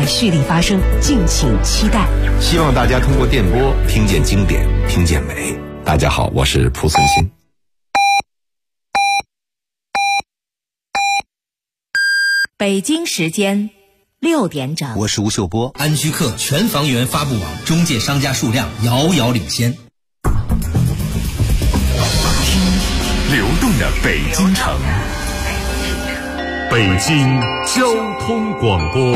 彩蓄力发生，敬请期待。 希望大家通过电波听见经典，听见美。大家好，我是蒲松新。 北京时间6点整， 我是吴秀波。 安居客全房源发布网中介商家数量遥遥领先。 听流动的北京城，北京交通广播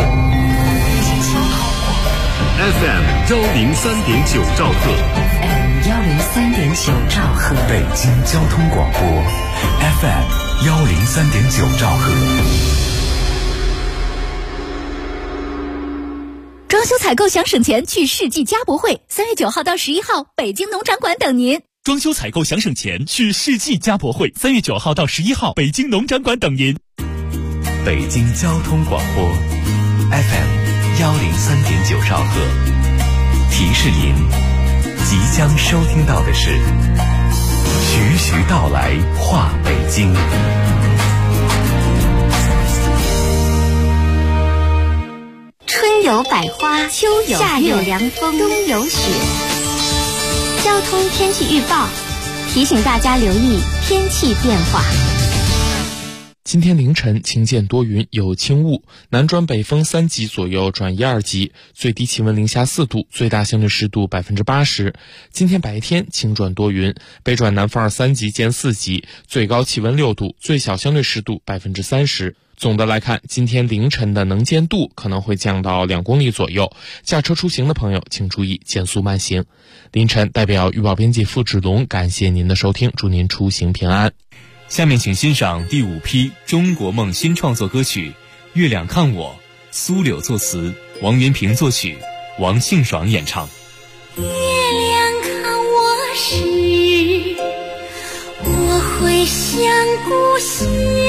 FM 103.9兆赫 FM 103.9兆赫， 北京交通广播 FM 103.9兆赫。 装修采购想省钱，去世纪家博会，3月9号到11号，北京农展馆等您。 装修采购想省钱，去世纪家博会，3月9号到11号，北京农展馆等您。 北京交通广播 FM 103.9兆赫，提示您，即将收听到的是徐徐道来话北京。 春有百花，秋有夏有凉风，冬有雪。交通天气预报提醒大家留意天气变化。 今天凌晨晴间多云，有轻雾，南转北风3级左右转1、2级，最低气温零下4度，最大相对湿度80%。今天白天晴转多云，北转南风3级见4级，最高气温6度，最小相对湿度30%。总的来看，今天凌晨的能见度可能会降到2公里左右，驾车出行的朋友请注意减速慢行。凌晨代表预报编辑付志龙感谢您的收听，祝您出行平安。 下面请欣赏第5批中国梦新创作歌曲《月亮看我》，苏柳作词，王元平作曲，王庆爽演唱。 月亮看我时，我会想故乡，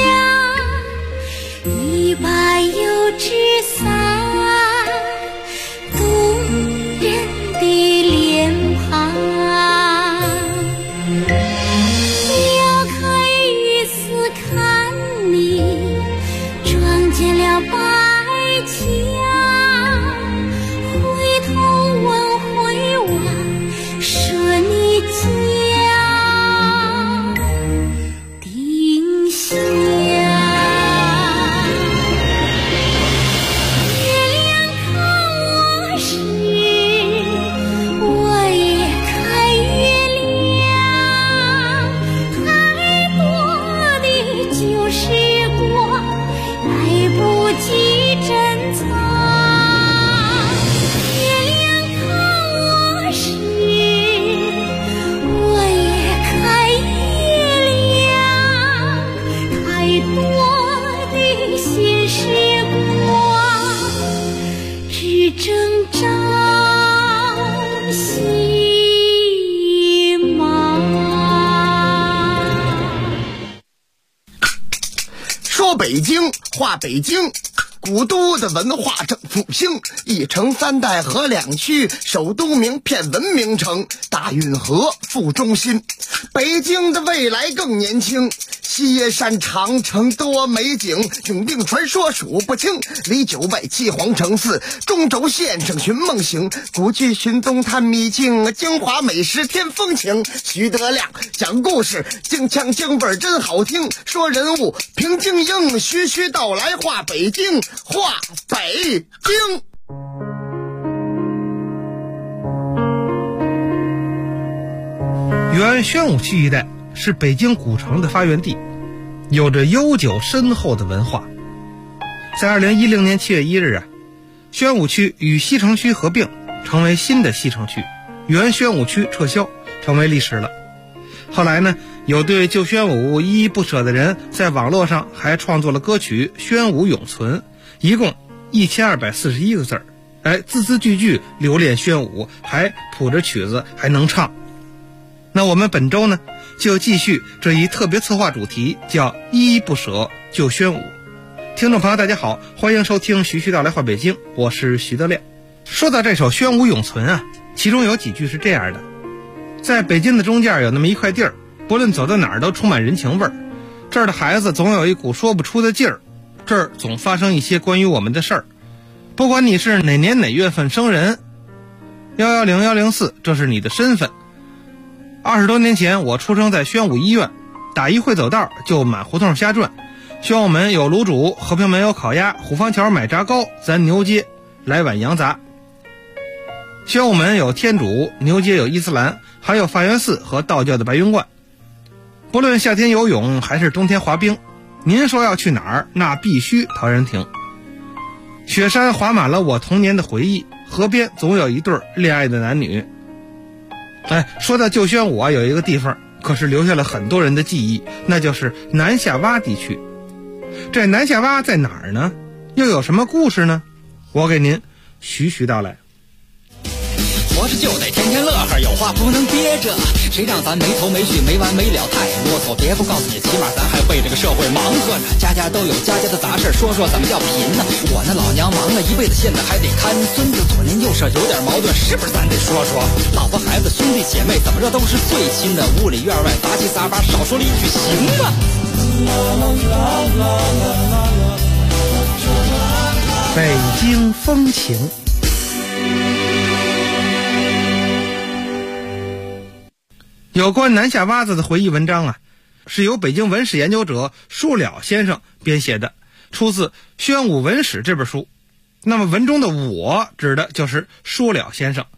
一把油纸伞，动人的脸庞。撩开雨丝看你，撞见了白墙，回头问回望，说你家丁香。 说北京话北京，古都的文化正复兴，一城3代合2区，首都名片文明城，大运河副中心。北京的未来更年轻，西山长城多美景，永定传说数不清，离9拜7皇城寺，中轴线上寻梦行，古剧寻踪探秘境，京华美食添风情。徐德亮讲故事，京腔京味真好听，说人物评京英，徐徐道来话北京，话北京。 原宣武区一带是北京古城的发源地，有着悠久深厚的文化。在2010年7月1日宣武区与西城区合并，成为新的西城区，原宣武区撤销，成为历史了。后来呢，有对旧宣武依依不舍的人在网络上还创作了歌曲《宣武永存》，一共1241个字儿，字字句句留恋宣武，还谱着曲子，还能唱。那我们本周呢，就继续这一特别策划主题，叫依依不舍旧宣武。听众朋友大家好，欢迎收听徐徐道来话北京，我是徐德亮。说到这首《宣武永存》其中有几句是这样的：在北京的中间有那么一块地儿，不论走到哪儿都充满人情味儿，这儿的孩子总有一股说不出的劲儿，这儿总发生一些关于我们的事儿。 不管你是哪年哪月份生人，110、104，这是你的身份。20多年前，我出生在宣武医院，打一会走道就满胡同瞎转。宣武门有卤煮，和平门有烤鸭，虎坊桥买炸糕，咱牛街来碗羊杂。宣武门有天主，牛街有伊斯兰，还有法源寺和道教的白云观。不论夏天游泳还是冬天滑冰，您说要去哪儿，那必须陶然亭。雪山划满了我童年的回忆，河边总有一对恋爱的男女。说到旧宣武啊，有一个地方可是留下了很多人的记忆，那就是南下洼地区。这南下洼在哪儿呢？又有什么故事呢？我给您徐徐道来。 活着就得天天乐呵，有话不能憋着，谁让咱没头没绪没完没了太啰嗦。别不告诉你，起码咱还为这个社会忙活着，家家都有家家的杂事，说说怎么叫贫呢？我那老娘忙了一辈子，现在还得看孙子，左邻右舍有点矛盾，是不是咱得说说？老婆孩子兄弟姐妹怎么着都是最亲的，屋里院外杂七杂八，少说了一句行吗？ 北京风情。有关南下洼子的回忆文章啊，是由北京文史研究者舒了先生编写的，出自《宣武文史》这本书。那么文中的我指的就是舒了先生。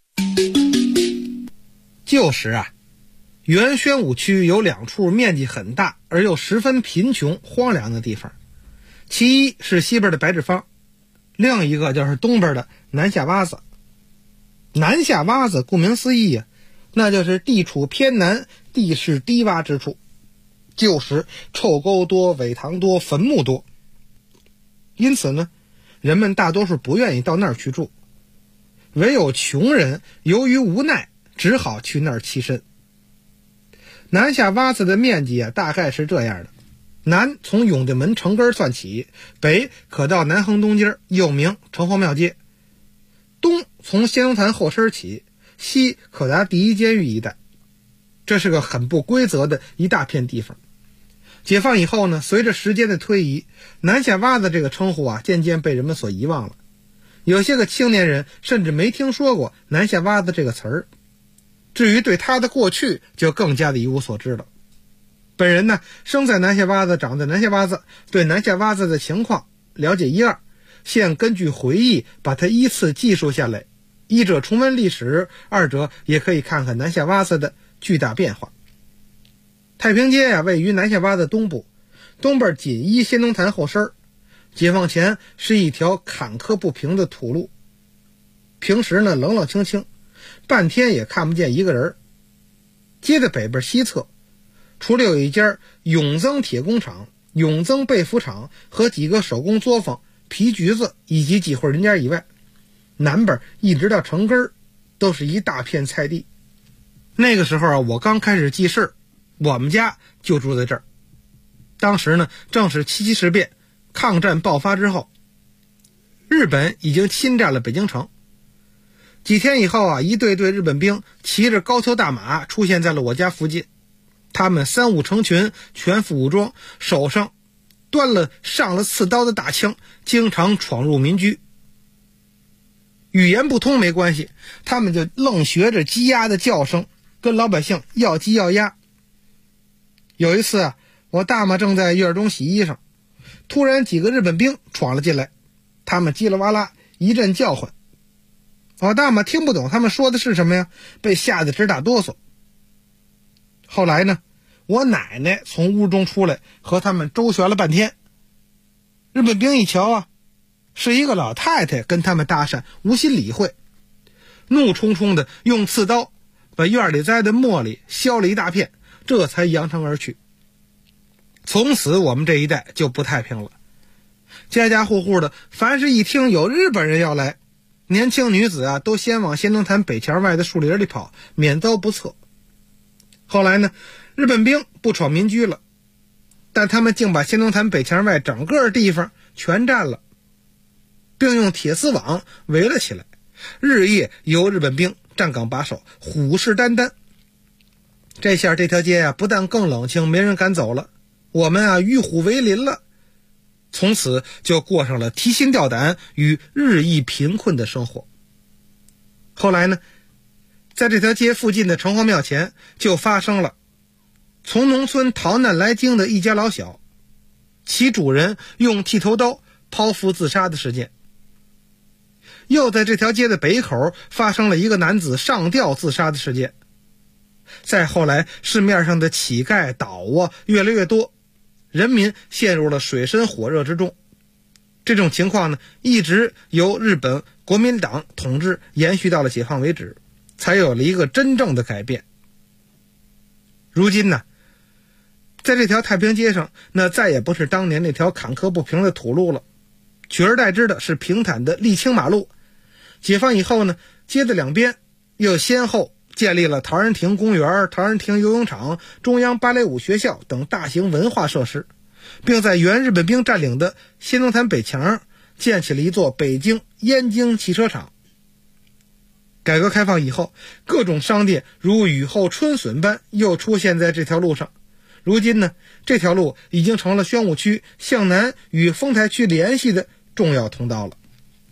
旧时啊，原宣武区有2处面积很大而又十分贫穷荒凉的地方，其一是西边的白纸坊，另一个就是东边的南下洼子。南下洼子顾名思义啊，那就是地处偏南，地势低洼之处。旧时臭沟多，苇塘多，坟墓多，因此呢，人们大多数不愿意到那儿去住，唯有穷人由于无奈，只好去那儿栖身。南下洼子的面积啊，大概是这样的：南从永定门城根算起，北可到南横东街，又名城隍庙街；东从先农坛后身起，西可达第一监狱一带。这是个很不规则的一大片地方。解放以后呢，随着时间的推移，南下洼子这个称呼啊，渐渐被人们所遗忘了。有些个青年人甚至没听说过南下洼子这个词儿，至于对他的过去就更加的一无所知了。本人呢，生在南下洼子，长在南下洼子，对南下洼子的情况了解一二，现根据回忆把它依次记述下来，一者重温历史，二者也可以看看南下洼子的巨大变化。太平街啊，位于南下洼子东部，东边紧依先农坛后身，解放前是一条坎坷不平的土路，平时呢冷冷清清，半天也看不见一个人。街的北边西侧，除了有一家永增铁工厂、永增被服厂和几个手工作坊、皮橘子以及几户人家以外，南边一直到城根都是一大片菜地。那个时候啊，我刚开始记事，我们家就住在这儿。当时呢，正是七七事变，抗战爆发之后，日本已经侵占了北京城。几天以后啊，一队队日本兵骑着高头大马出现在了我家附近，他们三五成群，全副武装，手上端了上了刺刀的大枪，经常闯入民居。语言不通没关系，他们就愣学着鸡鸭的叫声，跟老百姓要鸡要鸭。有一次啊，我大妈正在院中洗衣裳，突然几个日本兵闯了进来，他们叽里哇啦一阵叫唤，我大妈听不懂他们说的是什么呀，被吓得直打哆嗦。后来呢，我奶奶从屋中出来，和他们周旋了半天。日本兵一瞧啊，是一个老太太跟他们搭讪，无心理会，怒冲冲的用刺刀把院里栽的茉莉削了一大片，这才扬长而去。从此我们这一带就不太平了，家家户户的凡是一听有日本人要来，年轻女子啊都先往先农坛北墙外的树林里跑，免遭不测。后来呢，日本兵不闯民居了，但他们竟把先农坛北墙外整个地方全占了，并用铁丝网围了起来，日夜由日本兵站岗把守，虎视眈眈。这下这条街啊，不但更冷清，没人敢走了，我们啊与虎为邻了。 从此就过上了提心吊胆与日益贫困的生活。后来呢，在这条街附近的城隍庙前就发生了从农村逃难来京的一家老小，其主人用剃头刀剖腹自杀的事件。又在这条街的北口发生了一个男子上吊自杀的事件。再后来，市面上的乞丐倒越来越多，人民陷入了水深火热之中。这种情况呢，一直由日本国民党统治延续到了解放为止，才有了一个真正的改变。如今呢，在这条太平街上，那再也不是当年那条坎坷不平的土路了，取而代之的是平坦的沥青马路。解放以后呢，街的两边又先后建立了陶然亭公园、陶然亭游泳场、中央芭蕾舞学校等大型文化设施，并在原日本兵占领的仙农坛北墙建起了一座北京燕京汽车厂。改革开放以后，各种商店如雨后春笋般又出现在这条路上。如今呢，这条路已经成了宣武区向南与丰台区联系的重要通道了。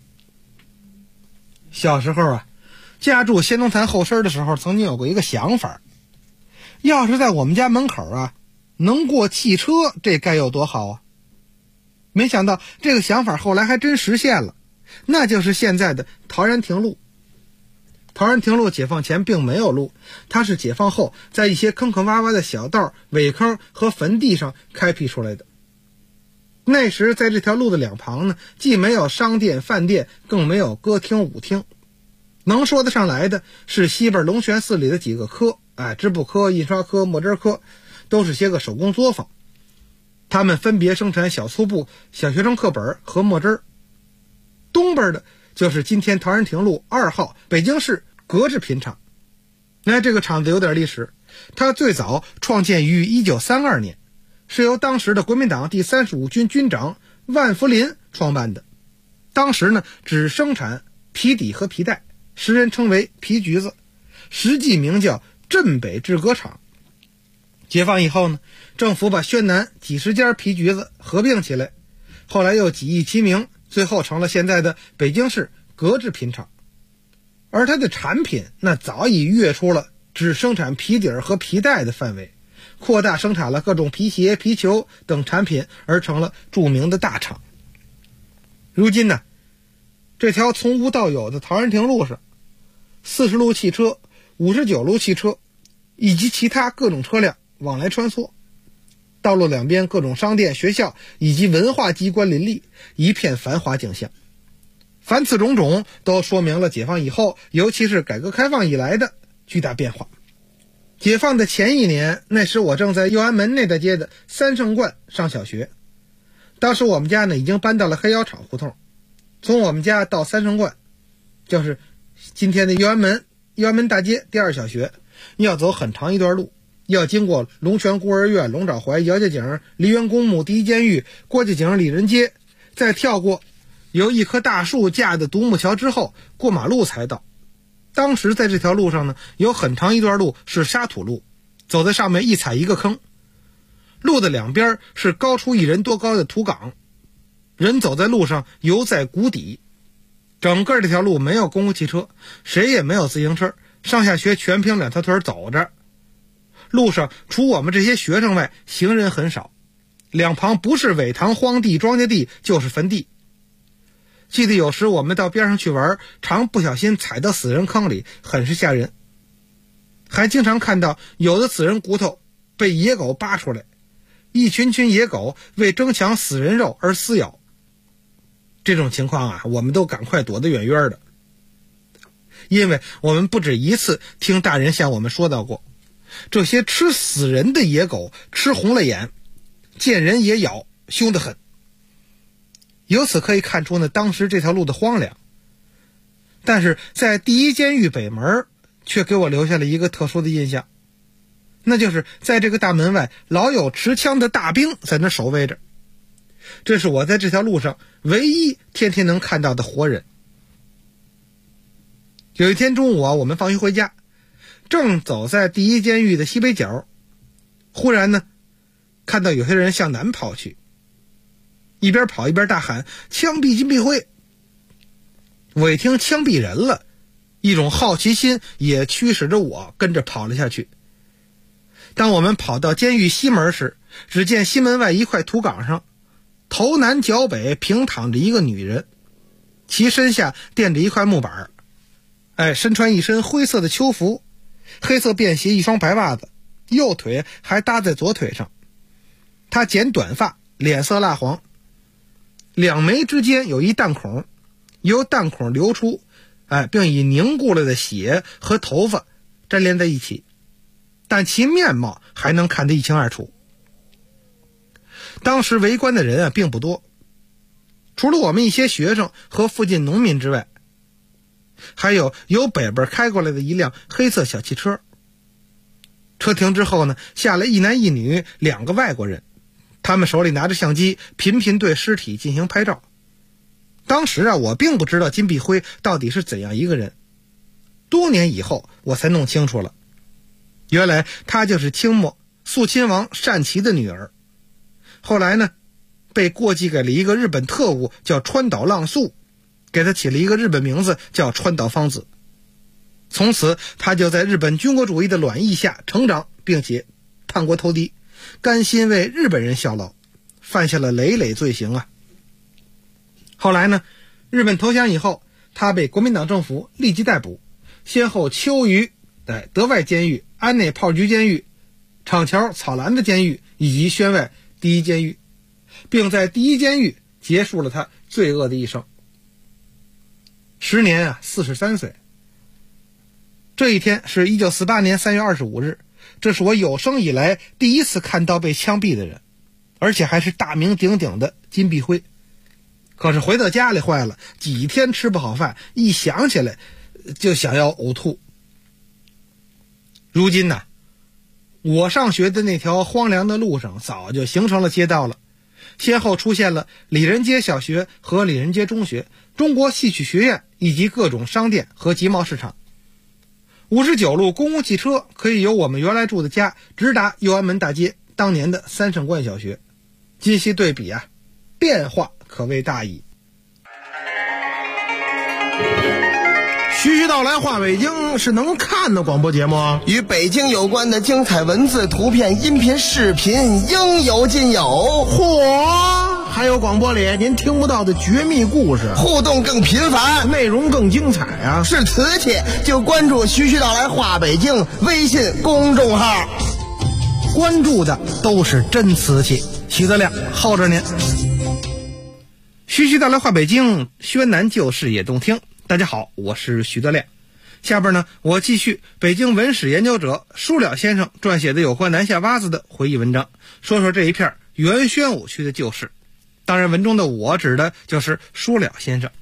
小时候啊，家住仙农坛后身的时候，曾经有过一个想法，要是在我们家门口啊能过汽车，这该有多好啊！没想到这个想法后来还真实现了，那就是现在的陶然亭路。陶然亭路解放前并没有路，它是解放后在一些坑坑洼洼的小道、苇坑和坟地上开辟出来的。那时在这条路的两旁呢，既没有商店饭店，更没有歌厅舞厅，能说得上来的是西边龙泉寺里的几个科，织布科、印刷科、墨汁科，都是些个手工作坊，他们分别生产小粗布、小学生课本和墨汁。东边的就是今天陶然亭路2号北京市格制品厂。这个厂子有点历史，它最早创建于1932年，是由当时的国民党第35军军长万福林创办的。当时呢，只生产皮底和皮带，时人称为皮橘子，实际名叫镇北制革厂。解放以后呢，政府把宣南几十家皮橘子合并起来，后来又几易其名，最后成了现在的北京市格制品厂。而它的产品那早已跃出了只生产皮底和皮带的范围，扩大生产了各种皮鞋、皮球等产品，而成了著名的大厂。如今呢，这条从无到有的陶然亭路上，40路汽车、59路汽车以及其他各种车辆往来穿梭，道路两边各种商店、学校以及文化机关林立，一片繁华景象。凡此种种都说明了解放以后，尤其是改革开放以来的巨大变化。解放的前一年，那时我正在右安门那大街的三圣观上小学，当时我们家呢已经搬到了黑窑厂胡同，从我们家到三圣观，就是今天的右安门大街第2小学，要走很长一段路，要经过龙泉孤儿院、龙爪槐、姚家井、梨园公墓、第一监狱、郭家井、李仁街，再跳过由一棵大树架的独木桥之后，过马路才到。当时在这条路上呢，有很长一段路是沙土路，走在上面一踩一个坑，路的两边是高出1人多高的土岗，人走在路上犹在谷底。整个这条路没有公共汽车，谁也没有自行车，上下学全凭2条腿走着。路上除我们这些学生外，行人很少，两旁不是苇塘荒地庄稼地，就是坟地。记得有时我们到边上去玩，常不小心踩到死人坑里，很是吓人。还经常看到有的死人骨头被野狗扒出来，一群野狗为争抢死人肉而撕咬。这种情况啊，我们都赶快躲得远远的，因为我们不止一次听大人向我们说到过，这些吃死人的野狗吃红了眼，见人也咬，凶得很。由此可以看出呢，当时这条路的荒凉。但是在第一监狱北门却给我留下了一个特殊的印象，那就是在这个大门外老有持枪的大兵在那守卫着，这是我在这条路上唯一天天能看到的活人。有一天中午啊，我们放学回家，正走在第一监狱的西北角，忽然呢看到有些人向南跑去， 一边跑一边大喊枪毙金碧辉。我一听枪毙人了，一种好奇心也驱使着我跟着跑了下去。当我们跑到监狱西门时，只见西门外一块土岗上，头南脚北平躺着一个女人，其身下垫着一块木板，身穿一身灰色的秋服，黑色便鞋，一双白袜子，右腿还搭在左腿上。她剪短发，脸色蜡黄，两眉之间有一弹孔，由弹孔流出，并以凝固了的血和头发粘连在一起，但其面貌还能看得一清二楚。当时围观的人并不多，除了我们一些学生和附近农民之外，还有由北边开过来的一辆黑色小汽车。车停之后呢，下来一男一女2个外国人，他们手里拿着相机，频频对尸体进行拍照。当时我并不知道金碧辉到底是怎样一个人，多年以后我才弄清楚了，原来她就是清末肃亲王单琪的女儿。后来呢，被过继给了一个日本特务叫川岛浪速，给他起了一个日本名字叫川岛芳子。从此他就在日本军国主义的卵意下成长，并且叛国投敌，甘心为日本人效劳，犯下了累累罪行啊。后来呢，日本投降以后，他被国民党政府立即逮捕，先后囚于德外监狱、安内炮局监狱、厂桥草兰的监狱以及宣外第一监狱，并在第一监狱结束了他罪恶的一生。时年43岁。这一天是1948年3月25日，这是我有生以来第一次看到被枪毙的人，而且还是大名鼎鼎的金碧辉。可是回到家里坏了，几天吃不好饭，一想起来就想要呕吐。如今我上学的那条荒凉的路上早就形成了街道了，先后出现了李仁街小学和李仁街中学、中国戏曲学院以及各种商店和集贸市场。59路公共汽车可以由我们原来住的家直达右安门大街当年的三圣观小学。今昔对比变化可谓大矣。 徐徐道来话北京是能看的广播节目， 与北京有关的精彩文字、图片、音频、视频应有尽有。 嚯！还有广播里您听不到的绝密故事， 互动更频繁， 内容更精彩啊！ 是瓷器就关注徐徐道来话北京微信公众号， 关注的都是真瓷器。徐德亮候着您。徐徐道来话北京，宣南旧事也动听。大家好，我是徐德亮。下边呢，我继续北京文史研究者舒了先生撰写的有关南下洼子的回忆文章，说说这一片原宣武区的旧事。当然文中的我指的就是舒了先生。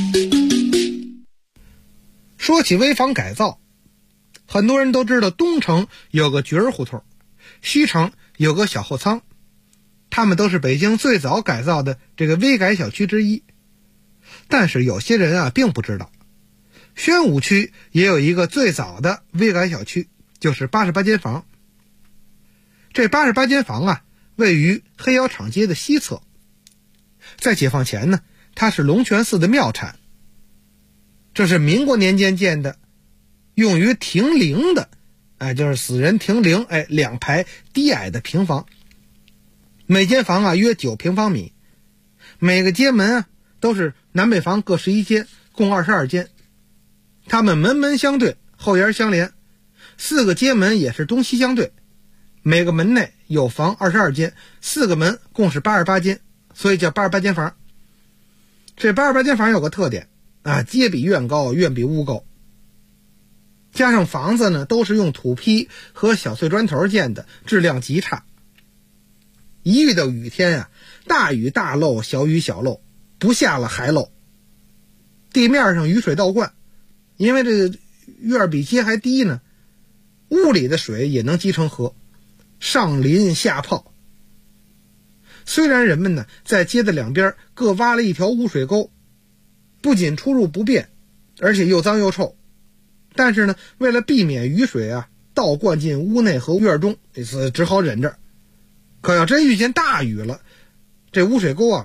说起危房改造，很多人都知道东城有个角儿胡同，西城有个小后仓，他们都是北京最早改造的这个危改小区之一。但是有些人并不知道，宣武区也有一个最早的危改小区，就是88间房。这88间房位于黑窑厂街的西侧。在解放前呢，它是龙泉寺的庙产，这是民国年间建的，用于停灵的，就是死人停灵，2排低矮的平房，每间房约9平方米，每个街门都是南北房各11间，共22间。它们门门相对，后檐相连，4个街门也是东西相对，每个门内有房22间，4个门共是88间，所以叫88间房。这88间房有个特点街比院高，院比屋高，加上房子呢都是用土坯和小碎砖头建的，质量极差。一遇到雨天大雨大漏，小雨小漏，不下了还漏。地面上雨水倒灌，因为这个院比街还低呢，屋里的水也能积成河，上淋下泡。虽然人们呢在街的两边各挖了一条污水沟，不仅出入不便，而且又脏又臭，但是呢为了避免雨水倒灌进屋内和院中，只好忍着。可要真遇见大雨了，这污水沟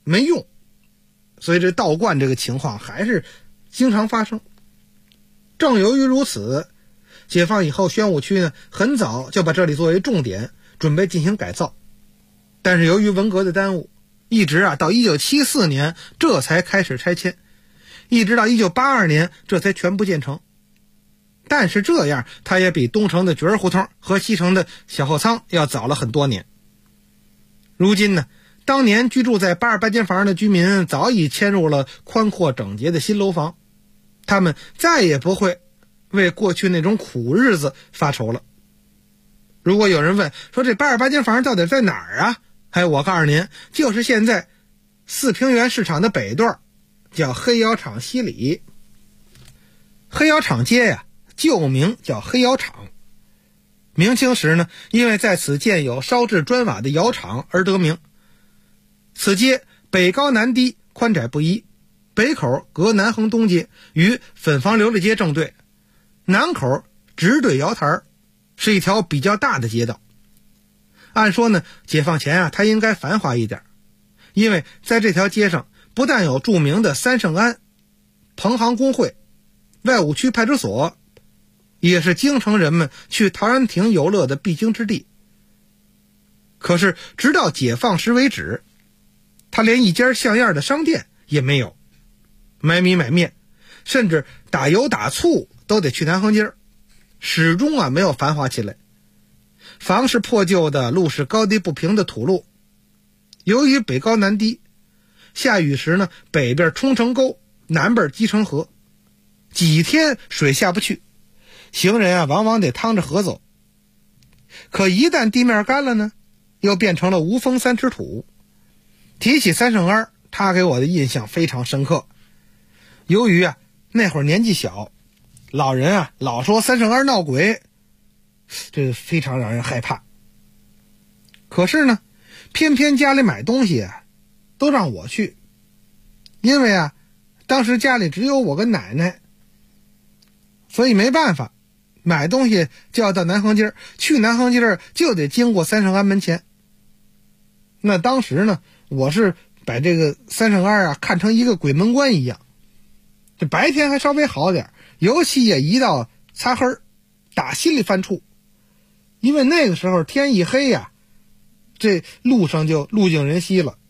没用，所以这倒灌这个情况还是经常发生。正由于如此，解放以后宣武区呢很早就把这里作为重点，准备进行改造。但是由于文革的耽误，一直到1974年这才开始拆迁，一直到1982年这才全部建成。但是这样它也比东城的角儿胡同和西城的小后仓要早了很多年。如今呢，当年居住在88间房的居民早已迁入了宽阔整洁的新楼房，他们再也不会为过去那种苦日子发愁了。如果有人问说这88间房到底在哪儿啊？我告诉您，就是现在四平原市场的北段，叫黑窑厂西里。黑窑厂街呀，旧名叫黑窑厂，明清时呢，因为在此建有烧制砖瓦的窑厂而得名。此街北高南低，宽窄不一，北口隔南横东街，与粉房琉璃街正对，南口直对窑台，是一条比较大的街道。按说呢，解放前它应该繁华一点，因为在这条街上不但有著名的三圣庵、彭行工会、外务区派出所，也是京城人们去陶然亭游乐的必经之地。可是直到解放时为止，它连一家像样的商店也没有，买米买面，甚至打油打醋都得去南横街，始终没有繁华起来。房是破旧的，路是高低不平的土路，由于北高南低，下雨时呢，北边冲成沟，南边积成河，几天水下不去，行人往往得趟着河走。可一旦地面干了呢，又变成了无风三尺土。提起三圣庵，他给我的印象非常深刻。由于那会儿年纪小，老人老说三圣庵闹鬼，这非常让人害怕。可是呢，偏偏家里买东西都让我去，因为当时家里只有我跟奶奶，所以没办法，买东西就要到南横街，去南横街就得经过三圣庵门前。那当时呢，我是把这个三圣庵看成一个鬼门关一样。这白天还稍微好点，尤其一到擦黑，打心里犯怵。因为那个时候天一黑这路上就路尽人稀了，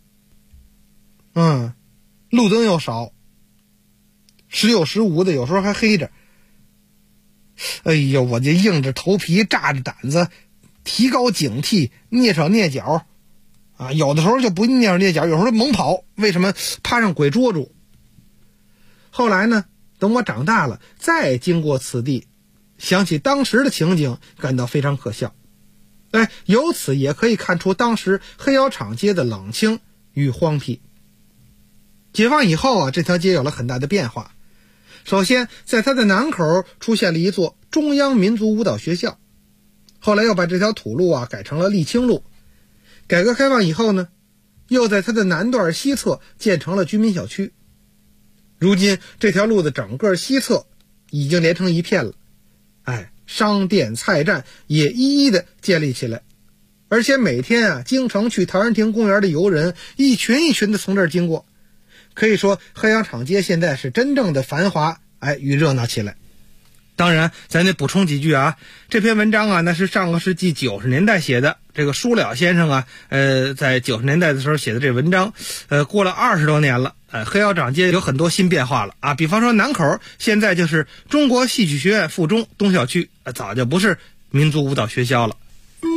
路灯又少，时有时无的，有时候还黑着。哎呦，我就硬着头皮炸着胆子，提高警惕，蹑手蹑脚有的时候就不蹑手蹑脚，有时候猛跑，为什么？怕让鬼捉住。后来呢，等我长大了，再经过此地，想起当时的情景，感到非常可笑。由此也可以看出当时黑窑厂街的冷清与荒僻。解放以后这条街有了很大的变化。首先，在它的南口出现了一座中央民族舞蹈学校，后来又把这条土路改成了沥青路。改革开放以后呢，又在它的南段西侧建成了居民小区。如今这条路的整个西侧已经连成一片了，商店菜站也一一的建立起来，而且每天京城去陶然亭公园的游人一群一群的从这儿经过，可以说黑窑厂街现在是真正的繁华与热闹起来。当然咱得补充几句这篇文章那是上个世纪90年代写的，这个舒了先生在90年代的时候写的这文章，过了20多年了，黑窑厂街有很多新变化了比方说南口现在就是中国戏曲学院附中东校区，早就不是民族舞蹈学校了。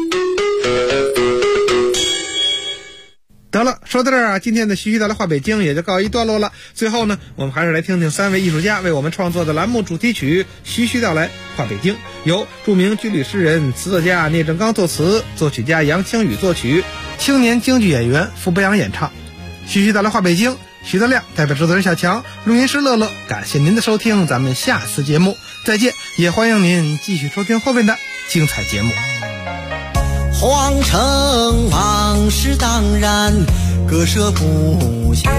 得了，说到这儿今天的徐徐道来话北京也就告一段落了。最后呢，我们还是来听听3位艺术家为我们创作的栏目主题曲《徐徐道来话北京》，由著名军旅诗人、词作家聂正刚作词，作曲家杨清宇作曲，青年京剧演员傅博洋演唱。徐徐道来话北京，徐德亮代表制作人小强，录音师乐乐，感谢您的收听，咱们下次节目再见，也欢迎您继续收听后面的精彩节目。 皇城往事当然割舍不下，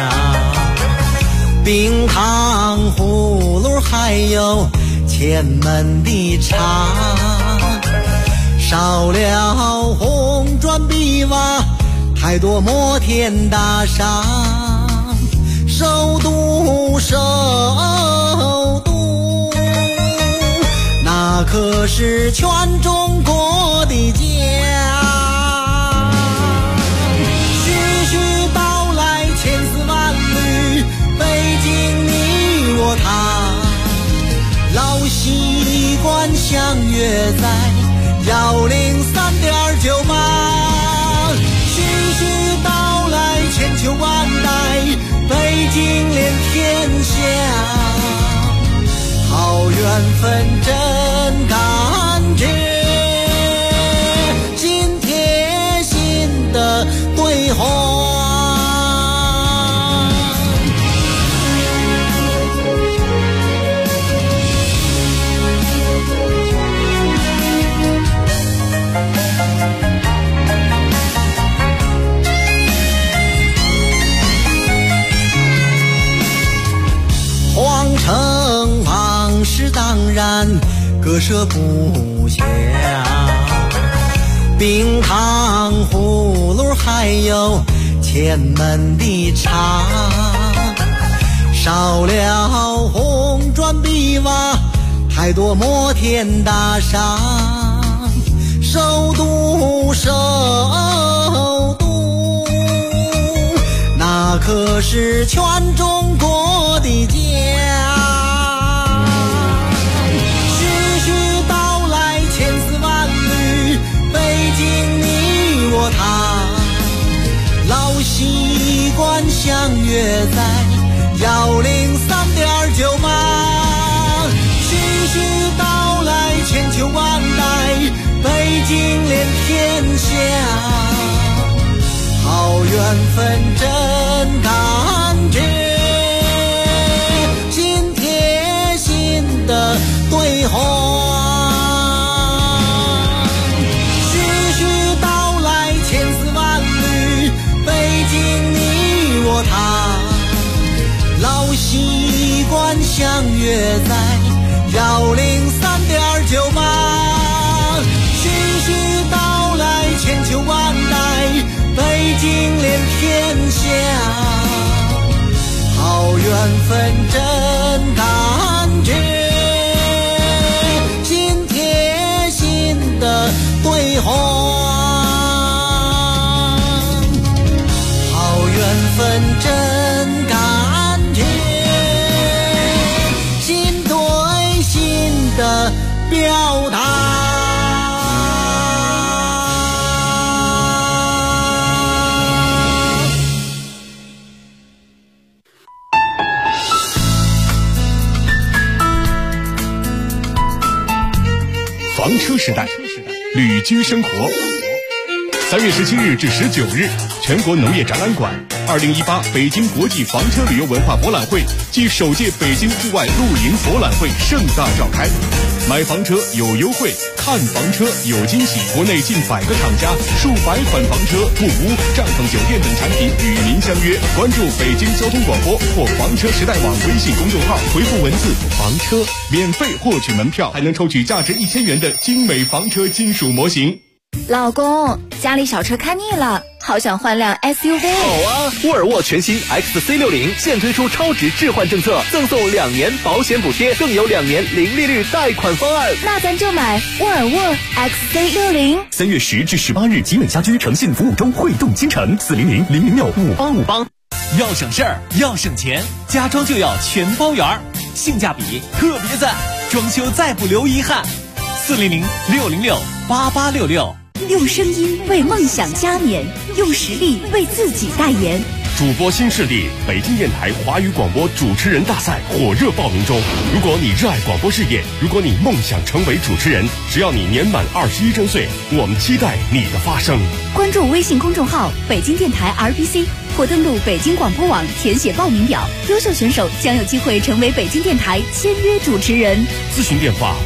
冰糖葫芦还有前门的茶，少了红砖碧瓦太多摩天大厦，首都，那可是全中国的家。徐徐道来千丝万缕，北京你我他，老习惯相约在103.98。徐徐道来千秋万代，北京连天下，好缘分真感觉，心贴心的对话。皇城往事当然割舍不下，冰糖葫芦还有前门的茶，少了红砖碧瓦，太多摩天大厦，首都，那可是全中国的家。徐徐道来千丝万缕，北京你我他，老习惯相约在103.98。徐徐道来千秋万代，北京连天下，好缘分真感觉，心贴心的对话。徐徐道来千丝万缕，北京你我他，老习惯相约在103.98。徐徐道来千秋万代，北京连天下，好缘分真感觉，心贴心的对话。好缘分真感觉，心对心的表达。 房车时代，旅居生活。3月17日至19日，全国农业展览馆2018北京国际房车旅游文化博览会暨首届北京户外露营博览会盛大召开。买房车有优惠，看房车有惊喜。国内近100个厂家、数百款房车、木屋、帐篷酒店等产品与您相约。关注北京交通广播或房车时代网微信公众号，回复文字房车，免费获取门票，还能抽取价值1000元的精美房车金属模型。 老公，家里小车看腻了，好想换辆 SUV。 好啊，沃尔沃全新 XC60现推出超值置换政策，赠送2年保险补贴，更有2年零利率贷款方案。 那咱就买沃尔沃 XC60。 3月10至18日，集美家居诚信服务周汇动京城，400-006-5858。 要省事儿，要省钱，家装就要全包圆，性价比特别赞，装修再不留遗憾。400-606-8866。 用声音为梦想加冕，用实力为自己代言。 主播新势力北京电台华语广播主持人大赛火热报名中。如果你热爱广播事业，如果你梦想成为主持人，只要你年满21周岁，我们期待你的发声。 关注微信公众号北京电台 RBC， 或登录北京广播网填写报名表，优秀选手将有机会成为北京电台签约主持人。 咨询电话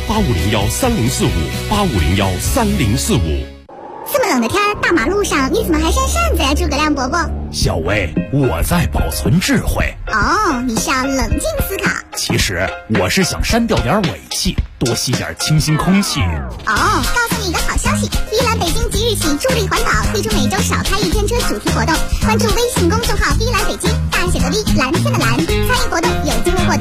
85013045，85013045。 这么冷的天儿，大马路上你怎么还扇扇子呀，诸葛亮伯伯？ 小薇，我在保存智慧。 哦，你是要冷静思考。 其实我是想删掉点尾气，多吸点清新空气。 告诉你一个好消息，第一栏北京即日起助力环保，推出每周少开一天车主题活动，关注微信公众号第一栏北京，大写的 V， 蓝天的蓝，参与活动有机会获得